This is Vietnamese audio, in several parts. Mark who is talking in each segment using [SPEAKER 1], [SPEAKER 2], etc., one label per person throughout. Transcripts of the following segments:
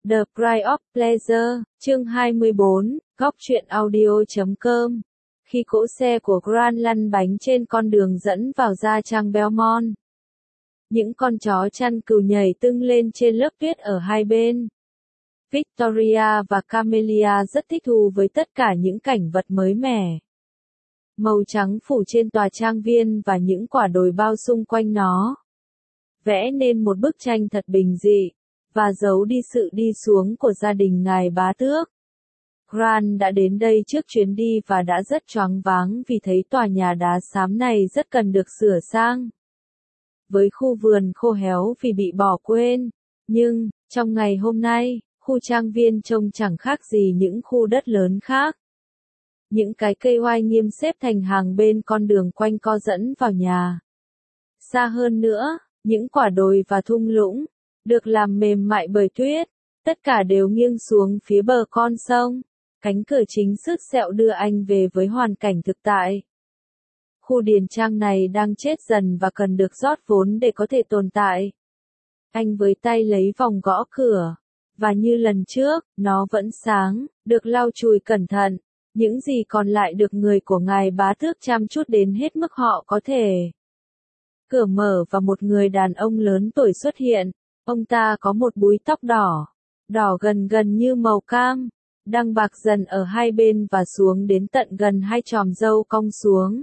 [SPEAKER 1] The Price of Pleasure, chương 24, góc truyện audio.com. Khi cỗ xe của Grant lăn bánh trên con đường dẫn vào Nha Trang Belmont, những con chó chăn cừu nhảy tưng lên trên lớp tuyết ở hai bên. Victoria và Camellia rất thích thú với tất cả những cảnh vật mới mẻ. Màu trắng phủ trên tòa trang viên và những quả đồi bao xung quanh nó, vẽ nên một bức tranh thật bình dị, và giấu đi sự đi xuống của gia đình ngài bá tước. Grant đã đến đây trước chuyến đi và đã rất choáng váng vì thấy tòa nhà đá xám này rất cần được sửa sang. Với khu vườn khô héo vì bị bỏ quên, nhưng, trong ngày hôm nay, khu trang viên trông chẳng khác gì những khu đất lớn khác. Những cái cây oai nghiêm xếp thành hàng bên con đường quanh co dẫn vào nhà. Xa hơn nữa, những quả đồi và thung lũng, được làm mềm mại bởi tuyết, tất cả đều nghiêng xuống phía bờ con sông. Cánh cửa chính sứt sẹo đưa anh về với hoàn cảnh thực tại. Khu điền trang này đang chết dần và cần được rót vốn để có thể tồn tại. Anh với tay lấy vòng gõ cửa, và như lần trước, nó vẫn sáng, được lau chùi cẩn thận. Những gì còn lại được người của ngài bá tước chăm chút đến hết mức họ có thể. Cửa mở và một người đàn ông lớn tuổi xuất hiện. Ông ta có một búi tóc đỏ, đỏ gần gần như màu cam, đang bạc dần ở hai bên và xuống đến tận gần hai chòm râu cong xuống.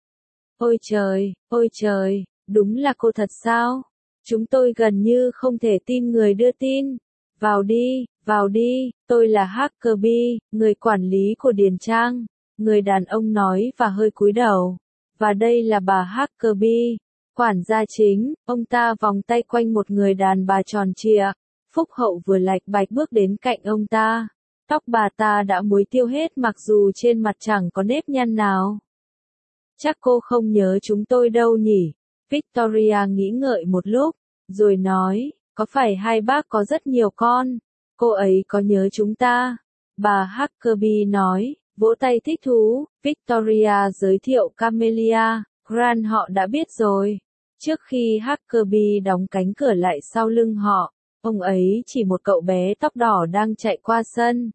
[SPEAKER 1] Ôi trời, đúng là cô thật sao? Chúng tôi gần như không thể tin người đưa tin. Vào đi, tôi là Huckabee, người quản lý của điền trang, người đàn ông nói và hơi cúi đầu. Và đây là bà Huckabee, quản gia chính. Ông ta vòng tay quanh một người đàn bà tròn trịa, phúc hậu vừa lạch bạch bước đến cạnh ông ta. Tóc bà ta đã muối tiêu hết mặc dù trên mặt chẳng có nếp nhăn nào. Chắc cô không nhớ chúng tôi đâu nhỉ? Victoria nghĩ ngợi một lúc, rồi nói, có phải hai bác có rất nhiều con? Cô ấy có nhớ chúng ta? Bà Huckabee nói, vỗ tay thích thú. Victoria giới thiệu Camellia, Grant họ đã biết rồi. Trước khi Huckabee đóng cánh cửa lại sau lưng họ, ông ấy chỉ một cậu bé tóc đỏ đang chạy qua sân.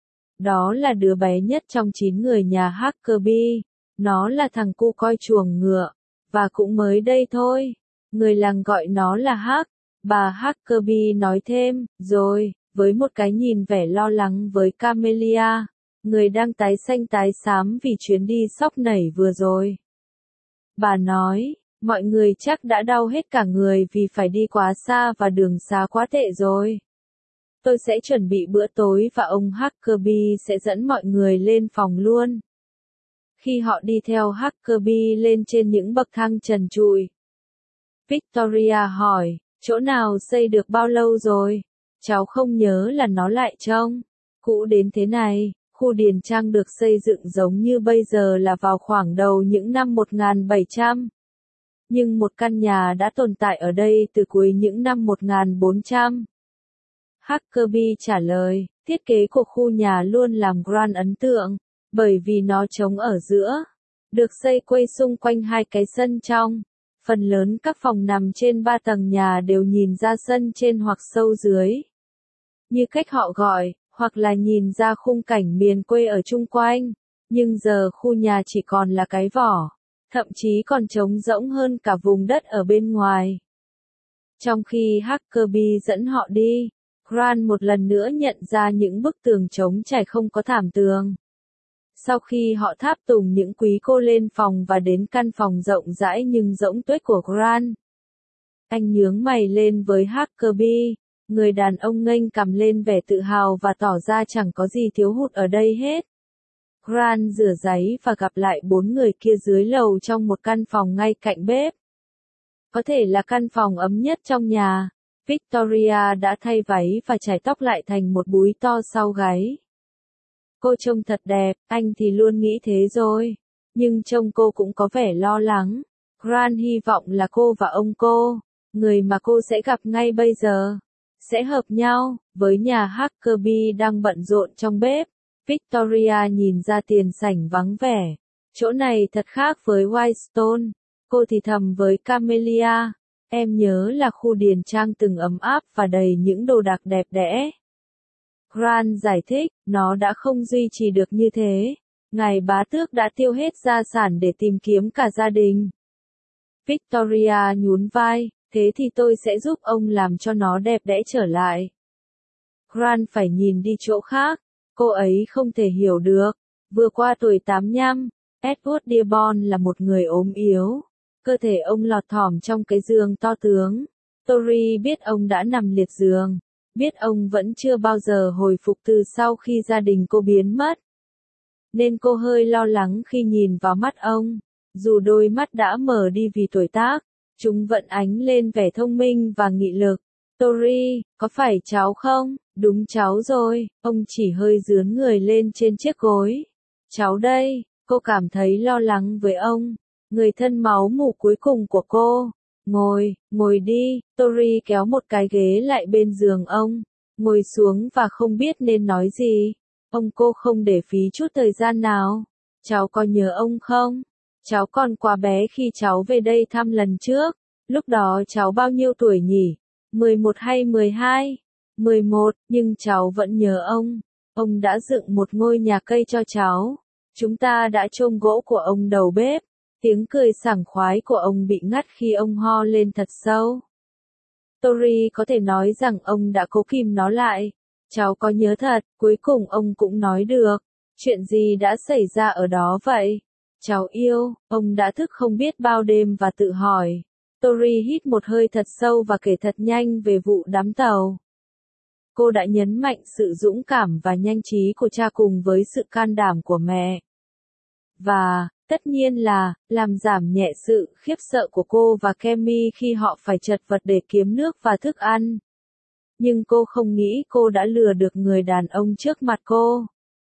[SPEAKER 1] Đó là đứa bé nhất trong 9 người nhà Huckabee. Nó là thằng cu coi chuồng ngựa, và cũng mới đây thôi. Người làng gọi nó là Huck. Bà Huckabee nói thêm, rồi, với một cái nhìn vẻ lo lắng với Camellia, người đang tái xanh tái xám vì chuyến đi sóc nảy vừa rồi. Bà nói, mọi người chắc đã đau hết cả người vì phải đi quá xa và đường xá quá tệ rồi. Tôi sẽ chuẩn bị bữa tối và ông Huckabee sẽ dẫn mọi người lên phòng luôn. Khi họ đi theo Huckabee lên trên những bậc thang trần trụi, Victoria hỏi, chỗ nào xây được bao lâu rồi? Cháu không nhớ là nó lại trông cũ đến thế này. Khu điền trang được xây dựng giống như bây giờ là vào khoảng đầu những năm 1700. Nhưng một căn nhà đã tồn tại ở đây từ cuối những năm 1400. Huckabee trả lời, thiết kế của khu nhà luôn làm Grant ấn tượng, bởi vì nó trống ở giữa, được xây quây xung quanh hai cái sân trong. Phần lớn các phòng nằm trên 3 tầng nhà đều nhìn ra sân trên hoặc sâu dưới, như cách họ gọi, hoặc là nhìn ra khung cảnh miền quê ở chung quanh. Nhưng giờ khu nhà chỉ còn là cái vỏ, thậm chí còn trống rỗng hơn cả vùng đất ở bên ngoài. Trong khi Huckabee dẫn họ đi, Grant một lần nữa nhận ra những bức tường trống trải không có thảm tường. Sau khi họ tháp tùng những quý cô lên phòng và đến căn phòng rộng rãi nhưng rỗng tuếch của Grant, anh nhướng mày lên với Huckabee. Người đàn ông nghênh cằm lên vẻ tự hào và tỏ ra chẳng có gì thiếu hụt ở đây hết. Grant rửa giấy và gặp lại 4 người kia dưới lầu trong một căn phòng ngay cạnh bếp. Có thể là căn phòng ấm nhất trong nhà. Victoria đã thay váy và chải tóc lại thành một búi to sau gáy. Cô trông thật đẹp, anh thì luôn nghĩ thế rồi. Nhưng trông cô cũng có vẻ lo lắng. Grant hy vọng là cô và ông cô, người mà cô sẽ gặp ngay bây giờ, sẽ hợp nhau. Với nhà Huckabee đang bận rộn trong bếp, Victoria nhìn ra tiền sảnh vắng vẻ. Chỗ này thật khác với Whitestone. Cô thì thầm với Camellia, em nhớ là khu điền trang từng ấm áp và đầy những đồ đạc đẹp đẽ. Grant giải thích, nó đã không duy trì được như thế. Ngài bá tước đã tiêu hết gia sản để tìm kiếm cả gia đình. Victoria nhún vai, thế thì tôi sẽ giúp ông làm cho nó đẹp đẽ trở lại. Grant phải nhìn đi chỗ khác, cô ấy không thể hiểu được. Vừa qua tuổi 85, Edward Dearborn là một người ốm yếu. Cơ thể ông lọt thỏm trong cái giường to tướng. Tori biết ông đã nằm liệt giường, biết ông vẫn chưa bao giờ hồi phục từ sau khi gia đình cô biến mất. Nên cô hơi lo lắng khi nhìn vào mắt ông. Dù đôi mắt đã mờ đi vì tuổi tác, chúng vẫn ánh lên vẻ thông minh và nghị lực. Tori, có phải cháu không? Đúng cháu rồi, ông chỉ hơi dướn người lên trên chiếc gối. Cháu đây, cô cảm thấy lo lắng với ông. Người thân máu mủ cuối cùng của cô. Ngồi đi, Tori kéo một cái ghế lại bên giường ông. Ngồi xuống và không biết nên nói gì. Cô không để phí chút thời gian nào. Cháu có nhớ ông không? Cháu còn quá bé khi cháu về đây thăm lần trước. Lúc đó cháu bao nhiêu tuổi nhỉ? 11 hay 12? 11, nhưng cháu vẫn nhớ ông. Ông đã dựng một ngôi nhà cây cho cháu. Chúng ta đã chôm gỗ của ông đầu bếp. Tiếng cười sảng khoái của ông bị ngắt khi ông ho lên thật sâu. Tori có thể nói rằng ông đã cố kìm nó lại. Cháu có nhớ thật, cuối cùng ông cũng nói được. Chuyện gì đã xảy ra ở đó vậy? Cháu yêu, ông đã thức không biết bao đêm và tự hỏi. Tori hít một hơi thật sâu và kể thật nhanh về vụ đắm tàu. Cô đã nhấn mạnh sự dũng cảm và nhanh trí của cha cùng với sự can đảm của mẹ. Và, tất nhiên là, làm giảm nhẹ sự khiếp sợ của cô và Kemi khi họ phải chật vật để kiếm nước và thức ăn. Nhưng cô không nghĩ cô đã lừa được người đàn ông trước mặt cô.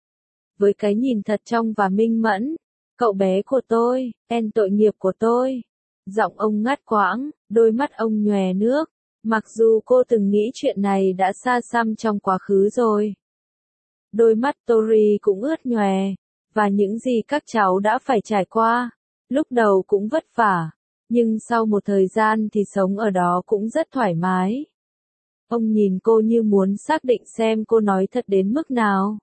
[SPEAKER 1] Với cái nhìn thật trong và minh mẫn, cậu bé của tôi, En tội nghiệp của tôi. Giọng ông ngắt quãng, đôi mắt ông nhòe nước, mặc dù cô từng nghĩ chuyện này đã xa xăm trong quá khứ rồi. Đôi mắt Tori cũng ướt nhòe, và những gì các cháu đã phải trải qua, lúc đầu cũng vất vả, nhưng sau một thời gian thì sống ở đó cũng rất thoải mái. Ông nhìn cô như muốn xác định xem cô nói thật đến mức nào.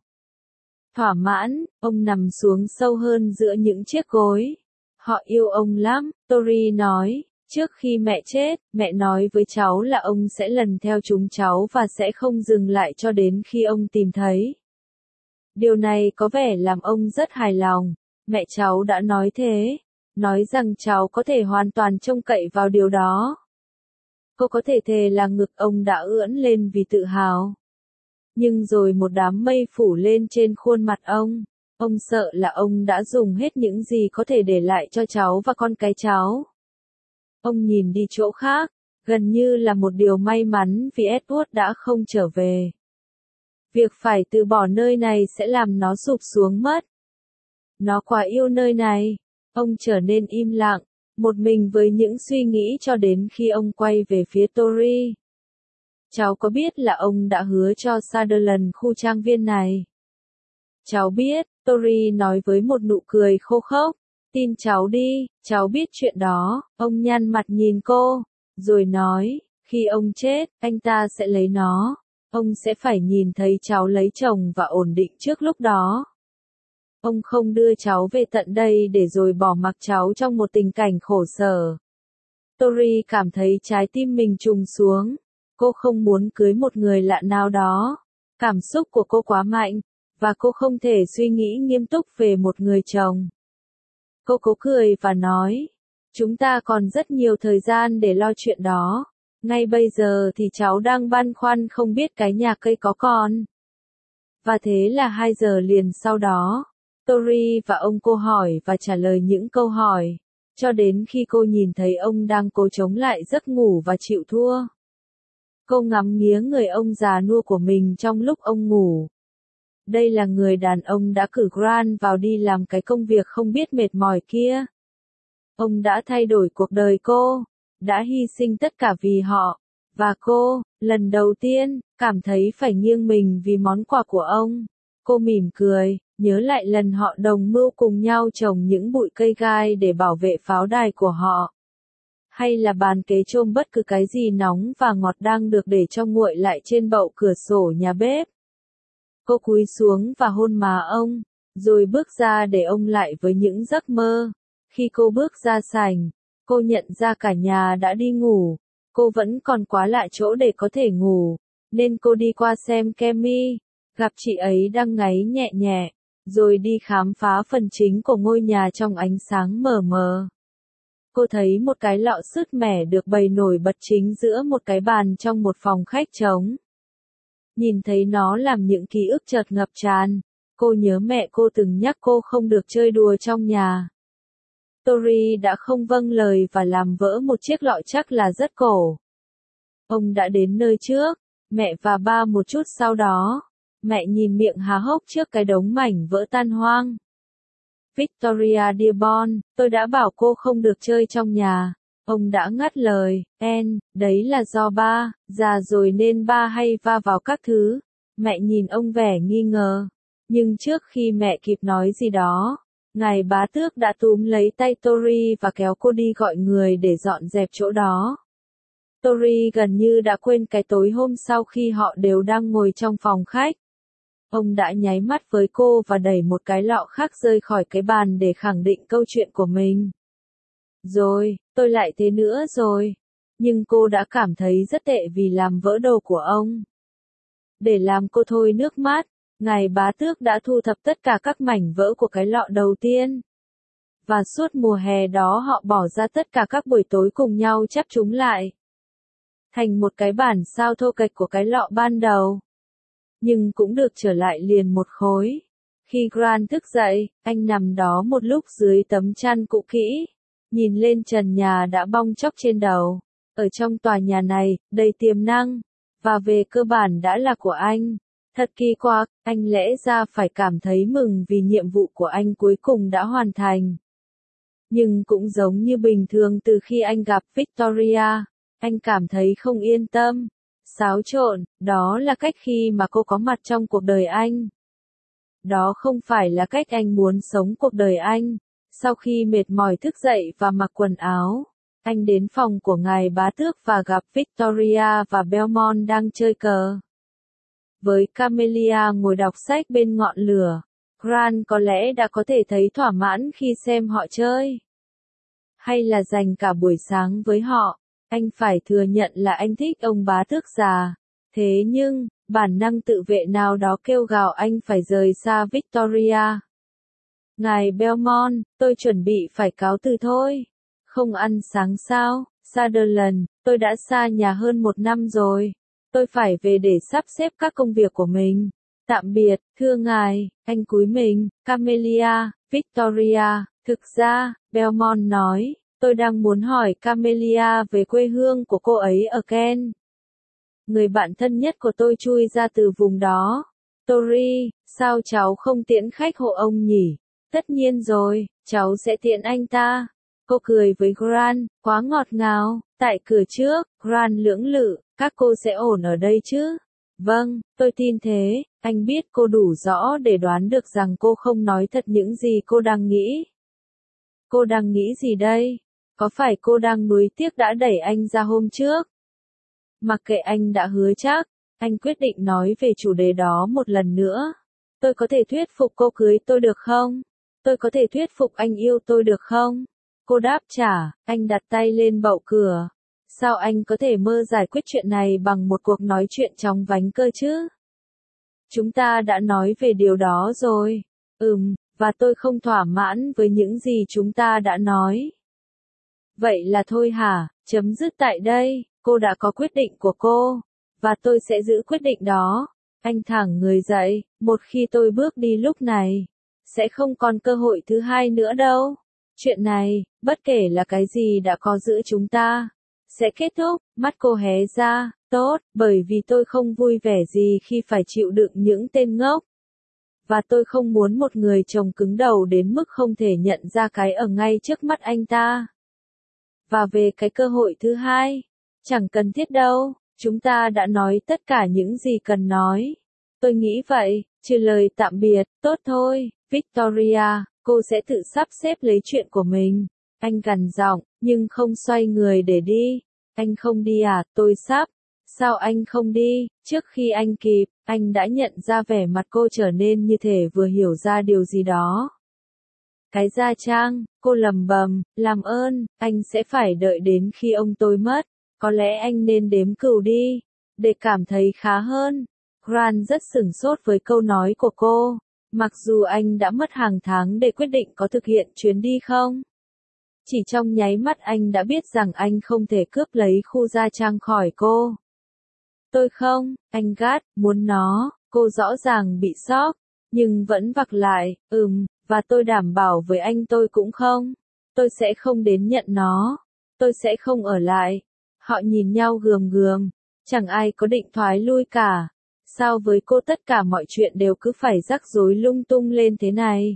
[SPEAKER 1] Thỏa mãn, ông nằm xuống sâu hơn giữa những chiếc gối. Họ yêu ông lắm, Tori nói. Trước khi mẹ chết, mẹ nói với cháu là ông sẽ lần theo chúng cháu và sẽ không dừng lại cho đến khi ông tìm thấy. Điều này có vẻ làm ông rất hài lòng. Mẹ cháu đã nói thế. Nói rằng cháu có thể hoàn toàn trông cậy vào điều đó. Cô có thể thề là ngực ông đã ưỡn lên vì tự hào. Nhưng rồi một đám mây phủ lên trên khuôn mặt ông. Ông sợ là ông đã dùng hết những gì có thể để lại cho cháu và con cái cháu. Ông nhìn đi chỗ khác, gần như là một điều may mắn vì Edward đã không trở về. Việc phải từ bỏ nơi này sẽ làm nó sụp xuống mất. Nó quá yêu nơi này. Ông trở nên im lặng, một mình với những suy nghĩ cho đến khi ông quay về phía Tori. Cháu có biết là ông đã hứa cho Sutherland khu trang viên này? Cháu biết, Tori nói với một nụ cười khô khốc. Tin cháu đi, cháu biết chuyện đó. Ông nhăn mặt nhìn cô, rồi nói, khi ông chết, anh ta sẽ lấy nó. Ông sẽ phải nhìn thấy cháu lấy chồng và ổn định trước lúc đó. Ông không đưa cháu về tận đây để rồi bỏ mặc cháu trong một tình cảnh khổ sở. Tori cảm thấy trái tim mình trùng xuống. Cô không muốn cưới một người lạ nào đó. Cảm xúc của cô quá mạnh, và cô không thể suy nghĩ nghiêm túc về một người chồng. Cô cố cười và nói, chúng ta còn rất nhiều thời gian để lo chuyện đó. Ngay bây giờ thì cháu đang băn khoăn không biết cái nhà cây có còn. Và thế là 2 giờ liền sau đó, Tori và ông cô hỏi và trả lời những câu hỏi, cho đến khi cô nhìn thấy ông đang cố chống lại giấc ngủ và chịu thua. Cô ngắm nghía người ông già nua của mình trong lúc ông ngủ. Đây là người đàn ông đã cử Grant vào đi làm cái công việc không biết mệt mỏi kia. Ông đã thay đổi cuộc đời cô, đã hy sinh tất cả vì họ, và cô, lần đầu tiên, cảm thấy phải nghiêng mình vì món quà của ông. Cô mỉm cười, nhớ lại lần họ đồng mưu cùng nhau trồng những bụi cây gai để bảo vệ pháo đài của họ. Hay là bàn kế chôm bất cứ cái gì nóng và ngọt đang được để cho nguội lại trên bậu cửa sổ nhà bếp. Cô cúi xuống và hôn má ông, rồi bước ra để ông lại với những giấc mơ. Khi cô bước ra sảnh, cô nhận ra cả nhà đã đi ngủ. Cô vẫn còn quá lạ chỗ để có thể ngủ, nên cô đi qua xem Kemi, gặp chị ấy đang ngáy nhẹ nhẹ, rồi đi khám phá phần chính của ngôi nhà trong ánh sáng mờ mờ. Cô thấy một cái lọ sứt mẻ được bày nổi bật chính giữa một cái bàn trong một phòng khách trống. Nhìn thấy nó làm những ký ức chợt ngập tràn. Cô nhớ mẹ cô từng nhắc cô không được chơi đùa trong nhà. Tori đã không vâng lời và làm vỡ một chiếc lọ chắc là rất cổ. Ông đã đến nơi trước, mẹ và ba một chút sau đó. Mẹ nhìn miệng há hốc trước cái đống mảnh vỡ tan hoang. Victoria Dearborn, tôi đã bảo cô không được chơi trong nhà. Ông đã ngắt lời, đấy là do ba, già rồi nên ba hay va vào các thứ. Mẹ nhìn ông vẻ nghi ngờ. Nhưng trước khi mẹ kịp nói gì đó, ngài bá tước đã túm lấy tay Tori và kéo cô đi gọi người để dọn dẹp chỗ đó. Tori gần như đã quên cái tối hôm sau khi họ đều đang ngồi trong phòng khách. Ông đã nháy mắt với cô và đẩy một cái lọ khác rơi khỏi cái bàn để khẳng định câu chuyện của mình. Rồi, tôi lại thế nữa rồi. Nhưng cô đã cảm thấy rất tệ vì làm vỡ đồ của ông. Để làm cô thôi nước mắt, ngài bá tước đã thu thập tất cả các mảnh vỡ của cái lọ đầu tiên. Và suốt mùa hè đó họ bỏ ra tất cả các buổi tối cùng nhau chắp chúng lại. Thành một cái bản sao thô kệch của cái lọ ban đầu. Nhưng cũng được trở lại liền một khối. Khi Grant thức dậy, anh nằm đó một lúc dưới tấm chăn cũ kỹ. Nhìn lên trần nhà đã bong tróc trên đầu. Ở trong tòa nhà này, đầy tiềm năng. Và về cơ bản đã là của anh. Thật kỳ quặc, anh lẽ ra phải cảm thấy mừng vì nhiệm vụ của anh cuối cùng đã hoàn thành. Nhưng cũng giống như bình thường từ khi anh gặp Victoria, anh cảm thấy không yên tâm. Xáo trộn, đó là cách khi mà cô có mặt trong cuộc đời anh. Đó không phải là cách anh muốn sống cuộc đời anh. Sau khi mệt mỏi thức dậy và mặc quần áo, anh đến phòng của ngài bá tước và gặp Victoria và Belmont đang chơi cờ. Với Camelia ngồi đọc sách bên ngọn lửa, Grant có lẽ đã có thể thấy thỏa mãn khi xem họ chơi. Hay là dành cả buổi sáng với họ, anh phải thừa nhận là anh thích ông bá tước già. Thế nhưng, bản năng tự vệ nào đó kêu gào anh phải rời xa Victoria. Ngài Belmont, tôi chuẩn bị phải cáo từ thôi. Không ăn sáng sao, Sutherland, tôi đã xa nhà hơn 1 năm rồi. Tôi phải về để sắp xếp các công việc của mình. Tạm biệt, thưa ngài, anh cúi mình, Camelia, Victoria, thực ra, Belmont nói, tôi đang muốn hỏi Camelia về quê hương của cô ấy ở Kent. Người bạn thân nhất của tôi chui ra từ vùng đó. Tori, sao cháu không tiễn khách hộ ông nhỉ? Tất nhiên rồi, cháu sẽ tiễn anh ta. Cô cười với Grant, quá ngọt ngào. Tại cửa trước, Grant lưỡng lự, các cô sẽ ổn ở đây chứ? Vâng, tôi tin thế. Anh biết cô đủ rõ để đoán được rằng cô không nói thật những gì cô đang nghĩ. Cô đang nghĩ gì đây? Có phải cô đang nuối tiếc đã đẩy anh ra hôm trước? Mặc kệ anh đã hứa chắc, anh quyết định nói về chủ đề đó một lần nữa. Tôi có thể thuyết phục cô cưới tôi được không? Tôi có thể thuyết phục anh yêu tôi được không? Cô đáp trả, anh đặt tay lên bậu cửa. Sao anh có thể mơ giải quyết chuyện này bằng một cuộc nói chuyện chóng vánh cơ chứ? Chúng ta đã nói về điều đó rồi. Và tôi không thỏa mãn với những gì chúng ta đã nói. Vậy là thôi hả, chấm dứt tại đây, cô đã có quyết định của cô, và tôi sẽ giữ quyết định đó. Anh thẳng người dậy, một khi tôi bước đi lúc này, sẽ không còn cơ hội thứ hai nữa đâu. Chuyện này, bất kể là cái gì đã có giữa chúng ta, sẽ kết thúc. Mắt cô hé ra, tốt, bởi vì tôi không vui vẻ gì khi phải chịu đựng những tên ngốc. Và tôi không muốn một người chồng cứng đầu đến mức không thể nhận ra cái ở ngay trước mắt anh ta. Và về cái cơ hội thứ hai, chẳng cần thiết đâu, chúng ta đã nói tất cả những gì cần nói. Tôi nghĩ vậy, trừ lời tạm biệt, tốt thôi, Victoria, cô sẽ tự sắp xếp lấy chuyện của mình. Anh gằn giọng, nhưng không xoay người để đi. Anh không đi à, tôi sắp. Sao anh không đi, trước khi anh kịp, Anh đã nhận ra vẻ mặt cô trở nên như thể vừa hiểu ra điều gì đó. Cái gia trang, cô lầm bầm, làm ơn, anh sẽ phải đợi đến khi ông tôi mất. Có lẽ anh nên đếm cừu đi, để cảm thấy khá hơn. Grant rất sửng sốt với câu nói của cô, mặc dù anh đã mất hàng tháng để quyết định có thực hiện chuyến đi không. Chỉ trong nháy mắt anh đã biết rằng anh không thể cướp lấy khu gia trang khỏi cô. Tôi không, anh gắt, muốn nó, cô rõ ràng bị sốc, nhưng vẫn vặc lại, và tôi đảm bảo với anh tôi cũng không. Tôi sẽ không đến nhận nó. Tôi sẽ không ở lại. Họ nhìn nhau gườm gườm, chẳng ai có định thoái lui cả. Sao với cô tất cả mọi chuyện đều cứ phải rắc rối lung tung lên thế này?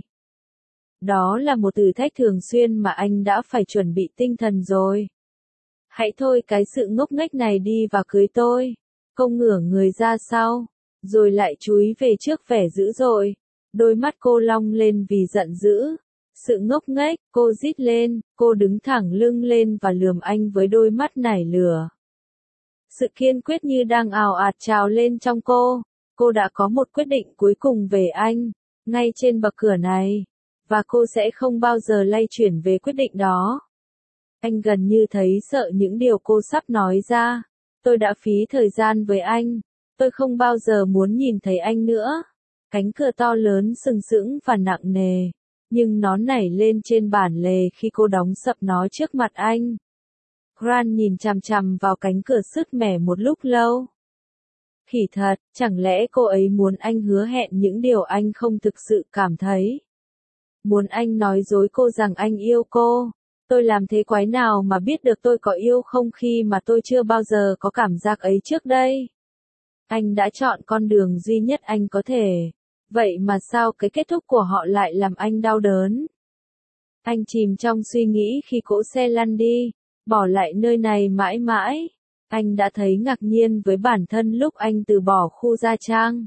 [SPEAKER 1] Đó là một thử thách thường xuyên mà anh đã phải chuẩn bị tinh thần rồi. Hãy thôi cái sự ngốc nghếch này đi và cưới tôi. Cô ngửa người ra sau, rồi lại chúi về trước vẻ dữ dội. Đôi mắt cô long lên vì giận dữ. Sự ngốc nghếch, cô rít lên, cô đứng thẳng lưng lên và lườm anh với đôi mắt nảy lửa. Sự kiên quyết như đang ào ạt trào lên trong cô. Cô đã có một quyết định cuối cùng về anh, ngay trên bậc cửa này. Và cô sẽ không bao giờ lay chuyển về quyết định đó. Anh gần như thấy sợ những điều cô sắp nói ra. Tôi đã phí thời gian với anh. Tôi không bao giờ muốn nhìn thấy anh nữa. Cánh cửa to lớn sừng sững và nặng nề. Nhưng nó nảy lên trên bản lề khi cô đóng sập nó trước mặt anh. Grant nhìn chằm chằm vào cánh cửa sứt mẻ một lúc lâu. Khỉ thật, chẳng lẽ cô ấy muốn anh hứa hẹn những điều anh không thực sự cảm thấy? Muốn anh nói dối cô rằng anh yêu cô? Tôi làm thế quái nào mà biết được tôi có yêu không khi mà tôi chưa bao giờ có cảm giác ấy trước đây? Anh đã chọn con đường duy nhất anh có thể. Vậy mà sao cái kết thúc của họ lại làm anh đau đớn? Anh chìm trong suy nghĩ khi cỗ xe lăn đi, bỏ lại nơi này mãi mãi. Anh đã thấy ngạc nhiên với bản thân lúc anh từ bỏ khu gia trang.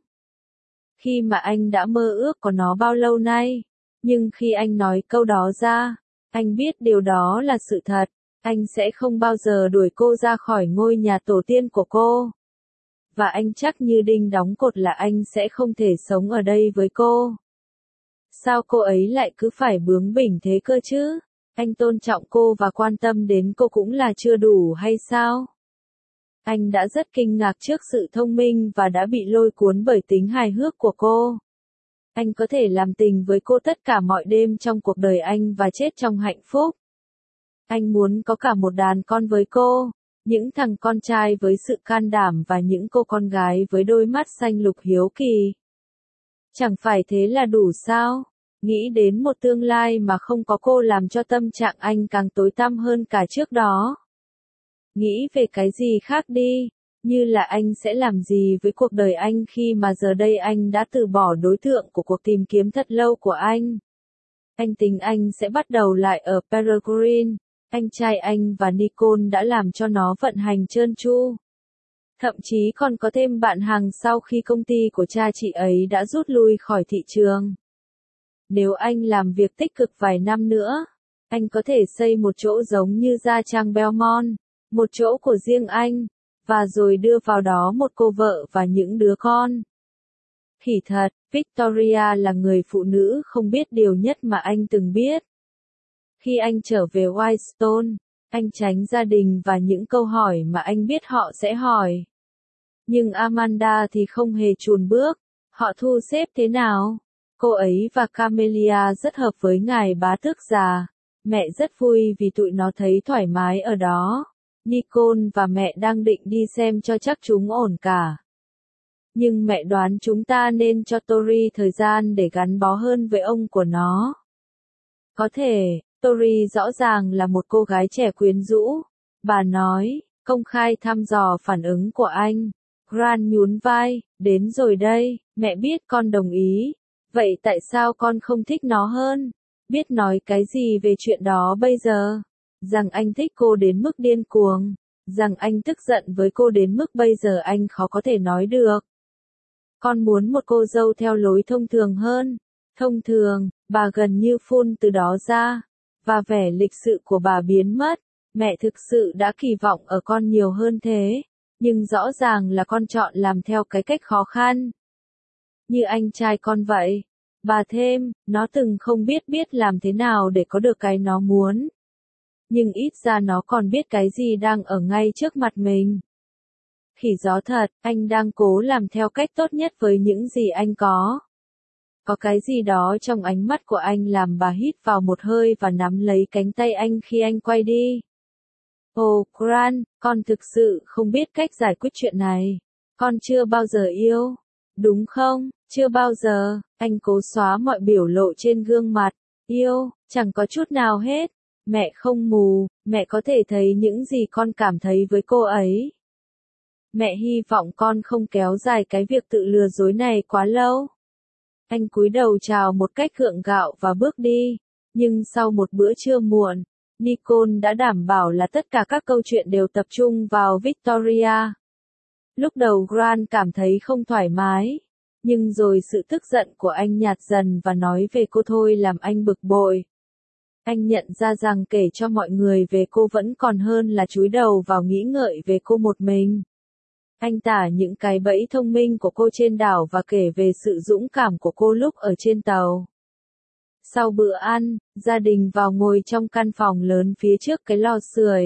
[SPEAKER 1] Khi mà anh đã mơ ước có nó bao lâu nay. Nhưng khi anh nói câu đó ra, anh biết điều đó là sự thật. Anh sẽ không bao giờ đuổi cô ra khỏi ngôi nhà tổ tiên của cô. Và anh chắc như đinh đóng cột là anh sẽ không thể sống ở đây với cô. Sao cô ấy lại cứ phải bướng bỉnh thế cơ chứ? Anh tôn trọng cô và quan tâm đến cô cũng là chưa đủ hay sao? Anh đã rất kinh ngạc trước sự thông minh và đã bị lôi cuốn bởi tính hài hước của cô. Anh có thể làm tình với cô tất cả mọi đêm trong cuộc đời anh và chết trong hạnh phúc. Anh muốn có cả một đàn con với cô, những thằng con trai với sự can đảm và những cô con gái với đôi mắt xanh lục hiếu kỳ. Chẳng phải thế là đủ sao? Nghĩ đến một tương lai mà không có cô làm cho tâm trạng anh càng tối tăm hơn cả trước đó. Nghĩ về cái gì khác đi, như là anh sẽ làm gì với cuộc đời anh khi mà giờ đây anh đã từ bỏ đối tượng của cuộc tìm kiếm thật lâu của anh. Anh tính anh sẽ bắt đầu lại ở Peregrine, anh trai anh và Nicole đã làm cho nó vận hành trơn tru. Thậm chí còn có thêm bạn hàng sau khi công ty của cha chị ấy đã rút lui khỏi thị trường. Nếu anh làm việc tích cực vài năm nữa, anh có thể xây một chỗ giống như gia trang Belmont, một chỗ của riêng anh, và rồi đưa vào đó một cô vợ và những đứa con. Khỉ thật, Victoria là người phụ nữ không biết điều nhất mà anh từng biết. Khi anh trở về Whitestone, anh tránh gia đình và những câu hỏi mà anh biết họ sẽ hỏi. Nhưng Amanda thì không hề chùn bước. Họ thu xếp thế nào? Cô ấy và Camelia rất hợp với ngài bá tước già. Mẹ rất vui vì tụi nó thấy thoải mái ở đó. Nicole và mẹ đang định đi xem cho chắc chúng ổn cả. Nhưng mẹ đoán chúng ta nên cho Tori thời gian để gắn bó hơn với ông của nó. Có thể, Tori rõ ràng là một cô gái trẻ quyến rũ. Bà nói, công khai thăm dò phản ứng của anh. Grant nhún vai, đến rồi đây, mẹ biết con đồng ý. Vậy tại sao con không thích nó hơn? Biết nói cái gì về chuyện đó bây giờ? Rằng anh thích cô đến mức điên cuồng. Rằng anh tức giận với cô đến mức bây giờ anh khó có thể nói được. Con muốn một cô dâu theo lối thông thường hơn. Thông thường, bà gần như phun từ đó ra. Và vẻ lịch sự của bà biến mất. Mẹ thực sự đã kỳ vọng ở con nhiều hơn thế. Nhưng rõ ràng là con chọn làm theo cái cách khó khăn. như anh trai con vậy. Bà thêm, nó từng không biết làm thế nào để có được cái nó muốn. Nhưng ít ra nó còn biết cái gì đang ở ngay trước mặt mình. Khỉ gió thật, anh đang cố làm theo cách tốt nhất với những gì anh có. Có cái gì đó trong ánh mắt của anh làm bà hít vào một hơi và nắm lấy cánh tay anh khi anh quay đi. Ồ, Grant, con thực sự không biết cách giải quyết chuyện này. Con chưa bao giờ yêu. Đúng không? Chưa bao giờ. Anh cố xóa mọi biểu lộ trên gương mặt. Yêu, chẳng có chút nào hết. Mẹ không mù, mẹ có thể thấy những gì con cảm thấy với cô ấy. Mẹ hy vọng con không kéo dài cái việc tự lừa dối này quá lâu. Anh cúi đầu chào một cách gượng gạo và bước đi. Nhưng sau một bữa trưa muộn, Nicole đã đảm bảo là tất cả các câu chuyện đều tập trung vào Victoria. Lúc đầu Grant cảm thấy không thoải mái, nhưng rồi sự tức giận của anh nhạt dần và nói về cô thôi làm anh bực bội. Anh nhận ra rằng kể cho mọi người về cô vẫn còn hơn là chúi đầu vào nghĩ ngợi về cô một mình. Anh tả những cái bẫy thông minh của cô trên đảo và kể về sự dũng cảm của cô lúc ở trên tàu. Sau bữa ăn, gia đình vào ngồi trong căn phòng lớn phía trước cái lò sưởi.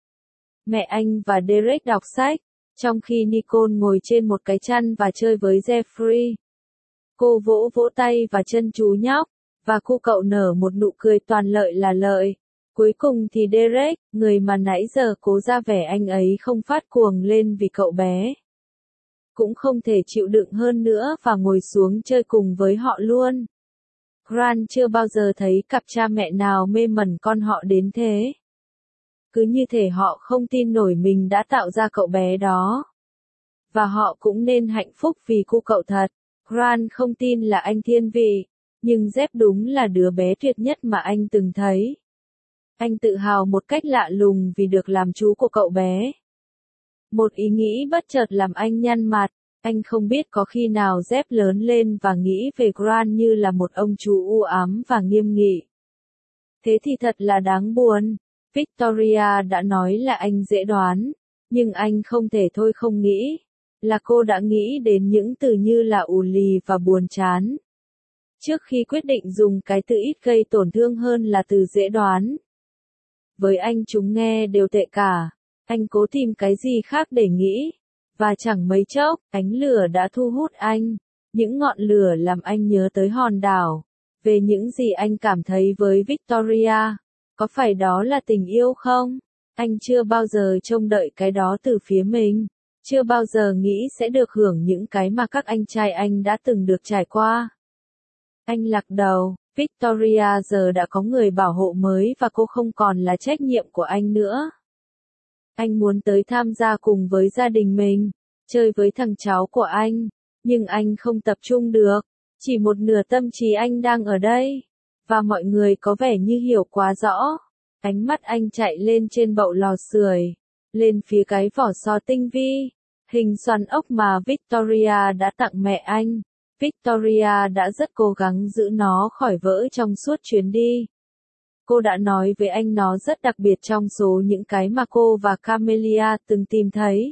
[SPEAKER 1] Mẹ anh và Derek đọc sách, trong khi Nicole ngồi trên một cái chăn và chơi với Jeffrey. Cô vỗ vỗ tay và chân chú nhóc, và cô cậu nở một nụ cười toàn lợi là lợi. Cuối cùng thì Derek, người mà nãy giờ cố ra vẻ anh ấy không phát cuồng lên vì cậu bé, cũng không thể chịu đựng hơn nữa và ngồi xuống chơi cùng với họ luôn. Grant chưa bao giờ thấy cặp cha mẹ nào mê mẩn con họ đến thế. Cứ như thể họ không tin nổi mình đã tạo ra cậu bé đó. Và họ cũng nên hạnh phúc vì cô cậu thật. Grant không tin là anh thiên vị, nhưng Jeff đúng là đứa bé tuyệt nhất mà anh từng thấy. Anh tự hào một cách lạ lùng vì được làm chú của cậu bé. Một ý nghĩ bất chợt làm anh nhăn mặt. Anh không biết có khi nào Jeff lớn lên và nghĩ về Grant như là một ông chú u ám và nghiêm nghị. Thế thì thật là đáng buồn. Victoria đã nói là anh dễ đoán, nhưng anh không thể thôi không nghĩ là cô đã nghĩ đến những từ như là ù lì và buồn chán, trước khi quyết định dùng cái từ ít gây tổn thương hơn là từ dễ đoán. Với anh chúng nghe đều tệ cả. Anh cố tìm cái gì khác để nghĩ. Và chẳng mấy chốc, ánh lửa đã thu hút anh. Những ngọn lửa làm anh nhớ tới hòn đảo. Về những gì anh cảm thấy với Victoria. Có phải đó là tình yêu không? Anh chưa bao giờ trông đợi cái đó từ phía mình. Chưa bao giờ nghĩ sẽ được hưởng những cái mà các anh trai anh đã từng được trải qua. Anh lắc đầu. Victoria giờ đã có người bảo hộ mới và cô không còn là trách nhiệm của anh nữa. Anh muốn tới tham gia cùng với gia đình mình, chơi với thằng cháu của anh, nhưng anh không tập trung được. Chỉ một nửa tâm trí anh đang ở đây, và mọi người có vẻ như hiểu quá rõ. Ánh mắt anh chạy lên trên bậu lò sưởi, lên phía cái vỏ sò tinh vi, hình xoắn ốc mà Victoria đã tặng mẹ anh. Victoria đã rất cố gắng giữ nó khỏi vỡ trong suốt chuyến đi. Cô đã nói với anh nó rất đặc biệt trong số những cái mà cô và Camelia từng tìm thấy.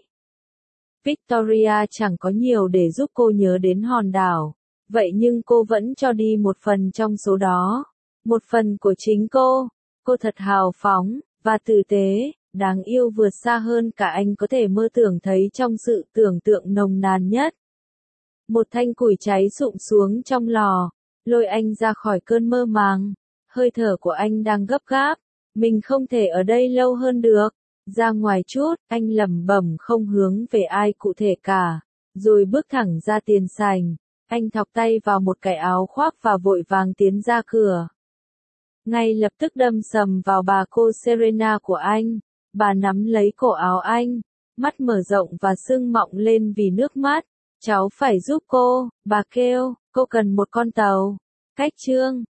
[SPEAKER 1] Victoria chẳng có nhiều để giúp cô nhớ đến hòn đảo, vậy nhưng cô vẫn cho đi một phần trong số đó. Một phần của chính cô. Cô thật hào phóng, và tử tế, đáng yêu vượt xa hơn cả anh có thể mơ tưởng thấy trong sự tưởng tượng nồng nàn nhất. Một thanh củi cháy sụp xuống trong lò, lôi anh ra khỏi cơn mơ màng. Hơi thở của anh đang gấp gáp. Mình không thể ở đây lâu hơn được. Ra ngoài chút, anh lẩm bẩm không hướng về ai cụ thể cả. Rồi bước thẳng ra tiền sảnh. Anh thọc tay vào một cái áo khoác và vội vàng tiến ra cửa. Ngay lập tức đâm sầm vào bà cô Serena của anh. Bà nắm lấy cổ áo anh. Mắt mở rộng và sưng mọng lên vì nước mắt. Cháu phải giúp cô, bà kêu, cô cần một con tàu. Cách chương